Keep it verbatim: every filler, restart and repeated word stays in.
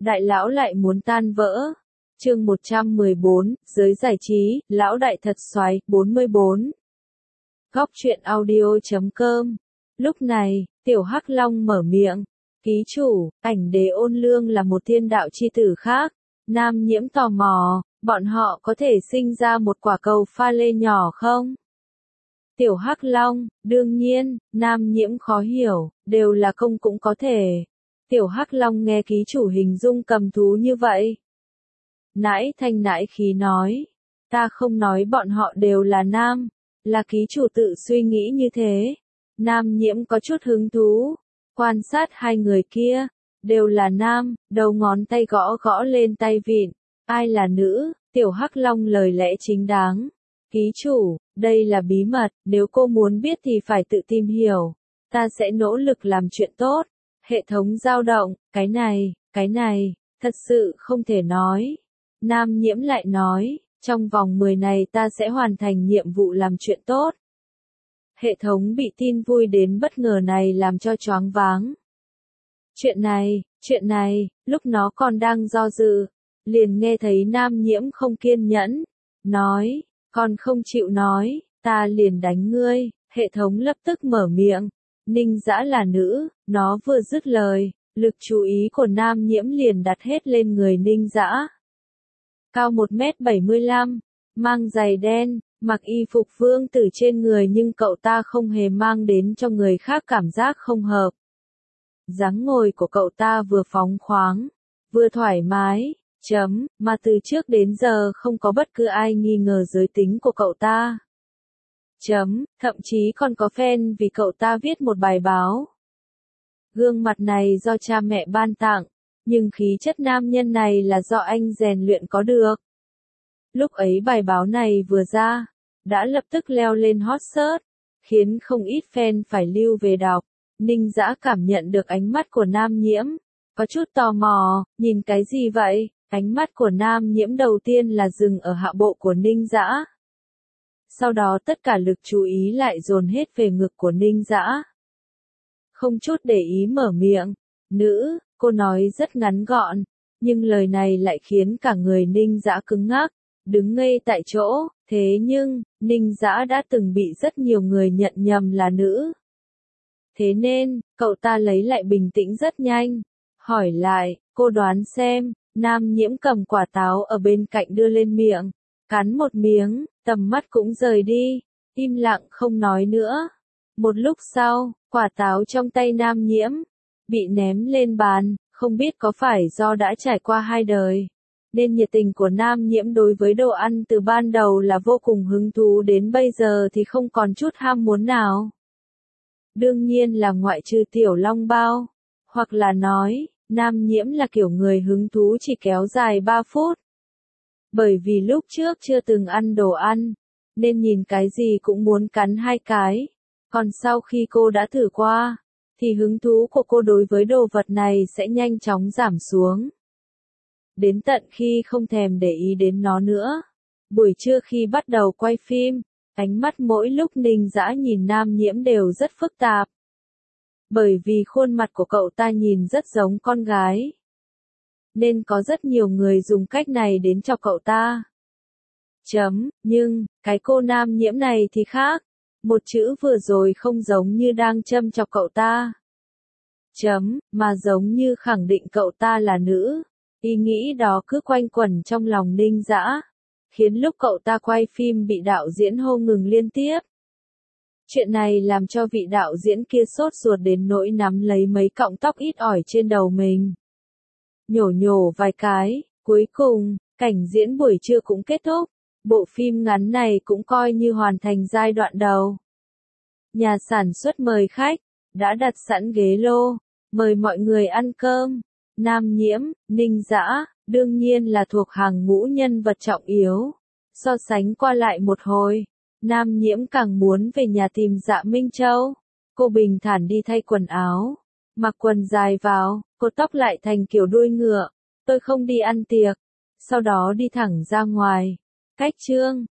Đại lão lại muốn tan vỡ. Chương một trăm mười bốn, giới giải trí, lão đại thật xoáy, bốn mươi bốn. Góc truyện audio chấm com. Lúc này, Tiểu Hắc Long mở miệng. Ký chủ, ảnh đế ôn lương là một thiên đạo chi tử khác. Nam Nhiễm tò mò, bọn họ có thể sinh ra một quả cầu pha lê nhỏ không? Tiểu Hắc Long, đương nhiên. Nam Nhiễm khó hiểu, đều là công cũng có thể. Tiểu Hắc Long nghe ký chủ hình dung cầm thú như vậy. Nãi thanh nãi khí nói. Ta không nói bọn họ đều là nam. Là ký chủ tự suy nghĩ như thế. Nam Nhiễm có chút hứng thú. Quan sát hai người kia. Đều là nam, đầu ngón tay gõ gõ lên tay vịn. Ai là nữ? Tiểu Hắc Long lời lẽ chính đáng. Ký chủ, đây là bí mật, nếu cô muốn biết thì phải tự tìm hiểu. Ta sẽ nỗ lực làm chuyện tốt. Hệ thống dao động, cái này, cái này, thật sự không thể nói. Nam Nhiễm lại nói, trong vòng mười này ta sẽ hoàn thành nhiệm vụ làm chuyện tốt. Hệ thống bị tin vui đến bất ngờ này làm cho choáng váng. Chuyện này, chuyện này, lúc nó còn đang do dự, liền nghe thấy Nam Nhiễm không kiên nhẫn, nói, còn không chịu nói, ta liền đánh ngươi. Hệ thống lập tức mở miệng, Ninh Dã là nữ, nó vừa dứt lời, lực chú ý của Nam Nhiễm liền đặt hết lên người Ninh Dã. Cao một mét bảy mươi lăm, mang giày đen, mặc y phục vương tử trên người nhưng cậu ta không hề mang đến cho người khác cảm giác không hợp. Dáng ngồi của cậu ta vừa phóng khoáng, vừa thoải mái, chấm, mà từ trước đến giờ không có bất cứ ai nghi ngờ giới tính của cậu ta. Chấm, thậm chí còn có fan vì cậu ta viết một bài báo. Gương mặt này do cha mẹ ban tặng, nhưng khí chất nam nhân này là do anh rèn luyện có được. Lúc ấy bài báo này vừa ra, đã lập tức leo lên hot search, khiến không ít fan phải lưu về đọc. Ninh Dã cảm nhận được ánh mắt của Nam Nhiễm, có chút tò mò, nhìn cái gì vậy? Ánh mắt của Nam Nhiễm đầu tiên là dừng ở hạ bộ của Ninh Dã. Sau đó tất cả lực chú ý lại dồn hết về ngực của Ninh Dã. Không chút để ý mở miệng, nữ, cô nói rất ngắn gọn, nhưng lời này lại khiến cả người Ninh Dã cứng ngắc, đứng ngây tại chỗ, thế nhưng, Ninh Dã đã từng bị rất nhiều người nhận nhầm là nữ. Thế nên, cậu ta lấy lại bình tĩnh rất nhanh, hỏi lại, cô đoán xem. Nam Nhiễm cầm quả táo ở bên cạnh đưa lên miệng, cắn một miếng, tầm mắt cũng rời đi, im lặng không nói nữa. Một lúc sau, quả táo trong tay Nam Nhiễm bị ném lên bàn, không biết có phải do đã trải qua hai đời, nên nhiệt tình của Nam Nhiễm đối với đồ ăn từ ban đầu là vô cùng hứng thú đến bây giờ thì không còn chút ham muốn nào. Đương nhiên là ngoại trừ tiểu long bao, hoặc là nói, Nam Nhiễm là kiểu người hứng thú chỉ kéo dài ba phút. Bởi vì lúc trước chưa từng ăn đồ ăn, nên nhìn cái gì cũng muốn cắn hai cái. Còn sau khi cô đã thử qua, thì hứng thú của cô đối với đồ vật này sẽ nhanh chóng giảm xuống. Đến tận khi không thèm để ý đến nó nữa. Buổi trưa khi bắt đầu quay phim, ánh mắt mỗi lúc Ninh Dã nhìn Nam Nhiễm đều rất phức tạp. Bởi vì khuôn mặt của cậu ta nhìn rất giống con gái. Nên có rất nhiều người dùng cách này đến cho cậu ta. Chấm, nhưng, cái cô Nam Nhiễm này thì khác. Một chữ vừa rồi không giống như đang châm chọc cậu ta. Chấm, mà giống như khẳng định cậu ta là nữ. Ý nghĩ đó cứ quanh quẩn trong lòng Ninh Dã, khiến lúc cậu ta quay phim bị đạo diễn hô ngừng liên tiếp. Chuyện này làm cho vị đạo diễn kia sốt ruột đến nỗi nắm lấy mấy cọng tóc ít ỏi trên đầu mình. Nhổ nhổ vài cái, cuối cùng, cảnh diễn buổi trưa cũng kết thúc. Bộ phim ngắn này cũng coi như hoàn thành giai đoạn đầu. Nhà sản xuất mời khách, đã đặt sẵn ghế lô, mời mọi người ăn cơm. Nam Nhiễm, Ninh Dã, đương nhiên là thuộc hàng ngũ nhân vật trọng yếu. So sánh qua lại một hồi, Nam Nhiễm càng muốn về nhà tìm Dạ Minh Châu. Cô bình thản đi thay quần áo, mặc quần dài vào, cột tóc lại thành kiểu đuôi ngựa. Tôi không đi ăn tiệc. Sau đó đi thẳng ra ngoài. Cách chương,